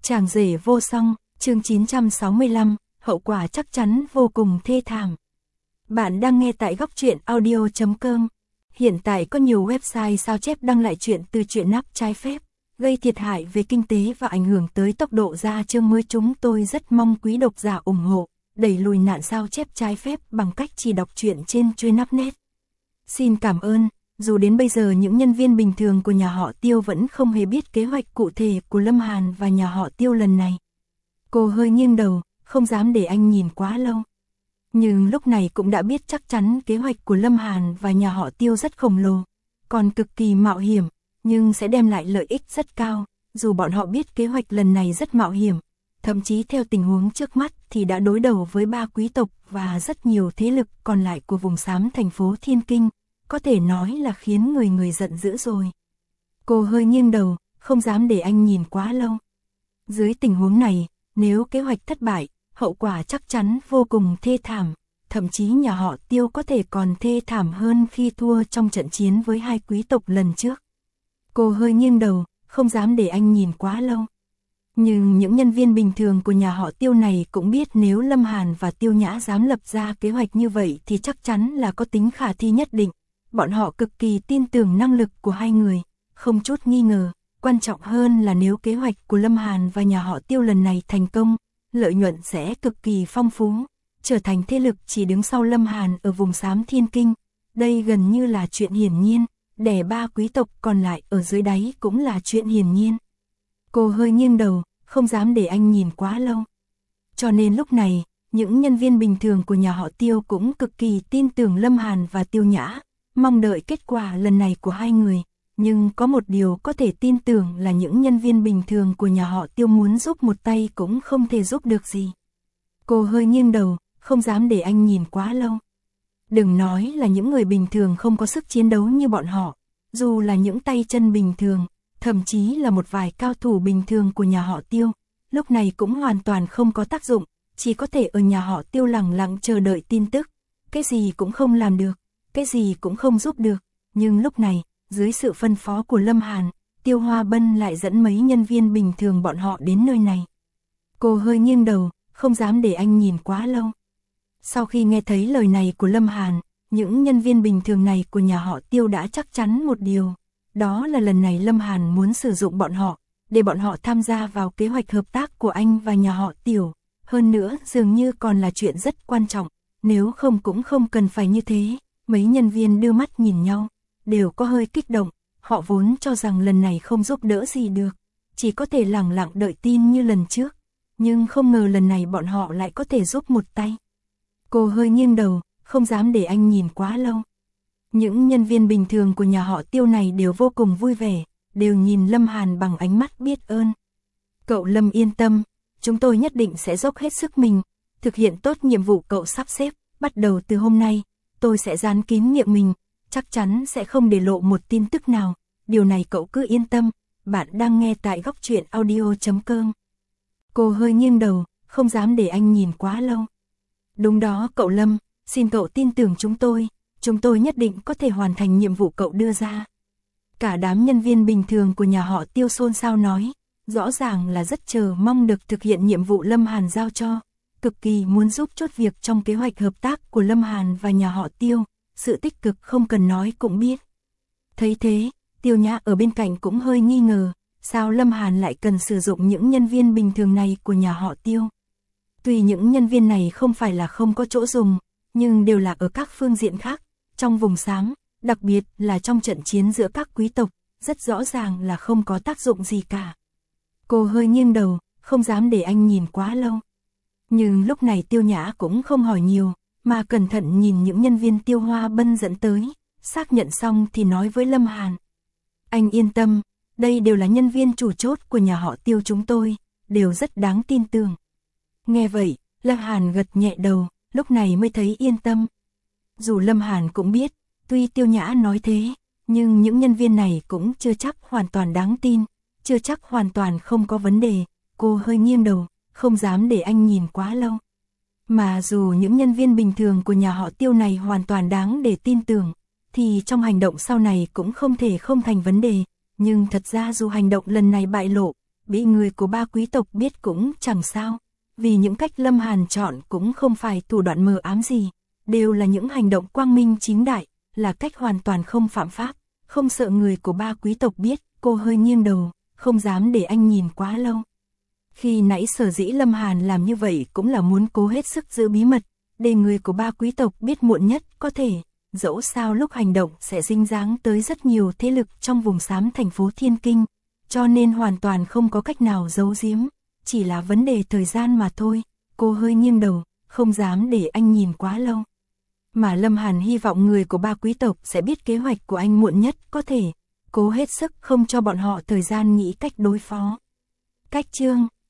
Chàng rể vô song, chương 965, hậu quả chắc chắn vô cùng thê thảm. Bạn đang nghe tại góc truyện audio.com. Hiện tại có nhiều website sao chép đăng lại chuyện từ truyện nắp trái phép, gây thiệt hại về kinh tế và ảnh hưởng tới tốc độ ra chương mới. Chúng tôi rất mong quý độc giả ủng hộ, đẩy lùi nạn sao chép trái phép bằng cách chỉ đọc truyện trên Truynapnet. Xin cảm ơn. Dù đến bây giờ những nhân viên bình thường của nhà họ Tiêu vẫn không hề biết kế hoạch cụ thể của Lâm Hàn và nhà họ Tiêu lần này. Cô hơi nghiêng đầu, không dám để anh nhìn quá lâu. Nhưng lúc này cũng đã biết chắc chắn kế hoạch của Lâm Hàn và nhà họ Tiêu rất khổng lồ, còn cực kỳ mạo hiểm, nhưng sẽ đem lại lợi ích rất cao. Dù bọn họ biết kế hoạch lần này rất mạo hiểm, thậm chí theo tình huống trước mắt thì đã đối đầu với 3 quý tộc và rất nhiều thế lực còn lại của vùng xám thành phố Thiên Kinh, có thể nói là khiến người giận dữ rồi. Cô hơi nghiêng đầu, không dám để anh nhìn quá lâu. Dưới tình huống này, nếu kế hoạch thất bại, hậu quả chắc chắn vô cùng thê thảm, thậm chí nhà họ Tiêu có thể còn thê thảm hơn khi thua trong trận chiến với 2 quý tộc lần trước. Cô hơi nghiêng đầu, không dám để anh nhìn quá lâu. Nhưng những nhân viên bình thường của nhà họ Tiêu này cũng biết nếu Lâm Hàn và Tiêu Nhã dám lập ra kế hoạch như vậy thì chắc chắn là có tính khả thi nhất định. Bọn họ cực kỳ tin tưởng năng lực của hai người, không chút nghi ngờ. Quan trọng hơn là nếu kế hoạch của Lâm Hàn và nhà họ Tiêu lần này thành công, lợi nhuận sẽ cực kỳ phong phú, trở thành thế lực chỉ đứng sau Lâm Hàn ở vùng xám Thiên Kinh. Đây gần như là chuyện hiển nhiên, đè 3 quý tộc còn lại ở dưới đáy cũng là chuyện hiển nhiên. Cô hơi nghiêng đầu, không dám để anh nhìn quá lâu. Cho nên lúc này, những nhân viên bình thường của nhà họ Tiêu cũng cực kỳ tin tưởng Lâm Hàn và Tiêu Nhã, mong đợi kết quả lần này của hai người. Nhưng có một điều có thể tin tưởng là những nhân viên bình thường của nhà họ Tiêu muốn giúp một tay cũng không thể giúp được gì. Cô hơi nghiêng đầu, không dám để anh nhìn quá lâu. Đừng nói là những người bình thường không có sức chiến đấu như bọn họ, dù là những tay chân bình thường, thậm chí là một vài cao thủ bình thường của nhà họ Tiêu, lúc này cũng hoàn toàn không có tác dụng, chỉ có thể ở nhà họ Tiêu lặng lặng chờ đợi tin tức, cái gì cũng không làm được, cái gì cũng không giúp được. Nhưng lúc này, dưới sự phân phó của Lâm Hàn, Tiêu Hoa Bân lại dẫn mấy nhân viên bình thường bọn họ đến nơi này. Cô hơi nghiêng đầu, không dám để anh nhìn quá lâu. Sau khi nghe thấy lời này của Lâm Hàn, những nhân viên bình thường này của nhà họ Tiêu đã chắc chắn một điều, đó là lần này Lâm Hàn muốn sử dụng bọn họ, để bọn họ tham gia vào kế hoạch hợp tác của anh và nhà họ Tiêu. Hơn nữa, dường như còn là chuyện rất quan trọng, nếu không cũng không cần phải như thế. Mấy nhân viên đưa mắt nhìn nhau, đều có hơi kích động, họ vốn cho rằng lần này không giúp đỡ gì được, chỉ có thể lặng lặng đợi tin như lần trước, nhưng không ngờ lần này bọn họ lại có thể giúp một tay. Cô hơi nghiêng đầu, không dám để anh nhìn quá lâu. Những nhân viên bình thường của nhà họ Tiêu này đều vô cùng vui vẻ, đều nhìn Lâm Hàn bằng ánh mắt biết ơn. Cậu Lâm yên tâm, chúng tôi nhất định sẽ dốc hết sức mình, thực hiện tốt nhiệm vụ cậu sắp xếp. Bắt đầu từ hôm nay, tôi sẽ dán kín miệng mình, chắc chắn sẽ không để lộ một tin tức nào, điều này cậu cứ yên tâm. Bạn đang nghe tại góc truyện audio.com. Cô hơi nghiêng đầu, không dám để anh nhìn quá lâu. Đúng đó cậu Lâm, xin cậu tin tưởng chúng tôi nhất định có thể hoàn thành nhiệm vụ cậu đưa ra. Cả đám nhân viên bình thường của nhà họ Tiêu xôn xao nói, rõ ràng là rất chờ mong được thực hiện nhiệm vụ Lâm Hàn giao cho, cực kỳ muốn giúp chốt việc trong kế hoạch hợp tác của Lâm Hàn và nhà họ Tiêu, sự tích cực không cần nói cũng biết. Thấy thế, Tiêu Nhã ở bên cạnh cũng hơi nghi ngờ, sao Lâm Hàn lại cần sử dụng những nhân viên bình thường này của nhà họ Tiêu. Tuy những nhân viên này không phải là không có chỗ dùng, nhưng đều là ở các phương diện khác, trong vùng xám, đặc biệt là trong trận chiến giữa các quý tộc, rất rõ ràng là không có tác dụng gì cả. Cô hơi nghiêng đầu, không dám để anh nhìn quá lâu. Nhưng lúc này Tiêu Nhã cũng không hỏi nhiều, mà cẩn thận nhìn những nhân viên Tiêu Hoa Bân dẫn tới, xác nhận xong thì nói với Lâm Hàn. Anh yên tâm, đây đều là nhân viên chủ chốt của nhà họ Tiêu chúng tôi, đều rất đáng tin tưởng. Nghe vậy, Lâm Hàn gật nhẹ đầu, lúc này mới thấy yên tâm. Dù Lâm Hàn cũng biết, tuy Tiêu Nhã nói thế, nhưng những nhân viên này cũng chưa chắc hoàn toàn đáng tin, chưa chắc hoàn toàn không có vấn đề. Cô hơi nghiêng đầu, không dám để anh nhìn quá lâu. Mà dù những nhân viên bình thường của nhà họ Tiêu này hoàn toàn đáng để tin tưởng, thì trong hành động sau này cũng không thể không thành vấn đề. Nhưng thật ra dù hành động lần này bại lộ, bị người của ba quý tộc biết cũng chẳng sao. Vì những cách Lâm Hàn chọn cũng không phải thủ đoạn mờ ám gì, đều là những hành động quang minh chính đại, là cách hoàn toàn không phạm pháp, không sợ người của ba quý tộc biết. Cô hơi nghiêng đầu, không dám để anh nhìn quá lâu. Khi nãy sở dĩ Lâm Hàn làm như vậy cũng là muốn cố hết sức giữ bí mật, để người của ba quý tộc biết muộn nhất có thể, dẫu sao lúc hành động sẽ dính dáng tới rất nhiều thế lực trong vùng xám thành phố Thiên Kinh, cho nên hoàn toàn không có cách nào giấu giếm, chỉ là vấn đề thời gian mà thôi. Cô hơi nghiêng đầu, không dám để anh nhìn quá lâu. Mà Lâm Hàn hy vọng người của ba quý tộc sẽ biết kế hoạch của anh muộn nhất có thể, cố hết sức không cho bọn họ thời gian nghĩ cách đối phó. Cách chương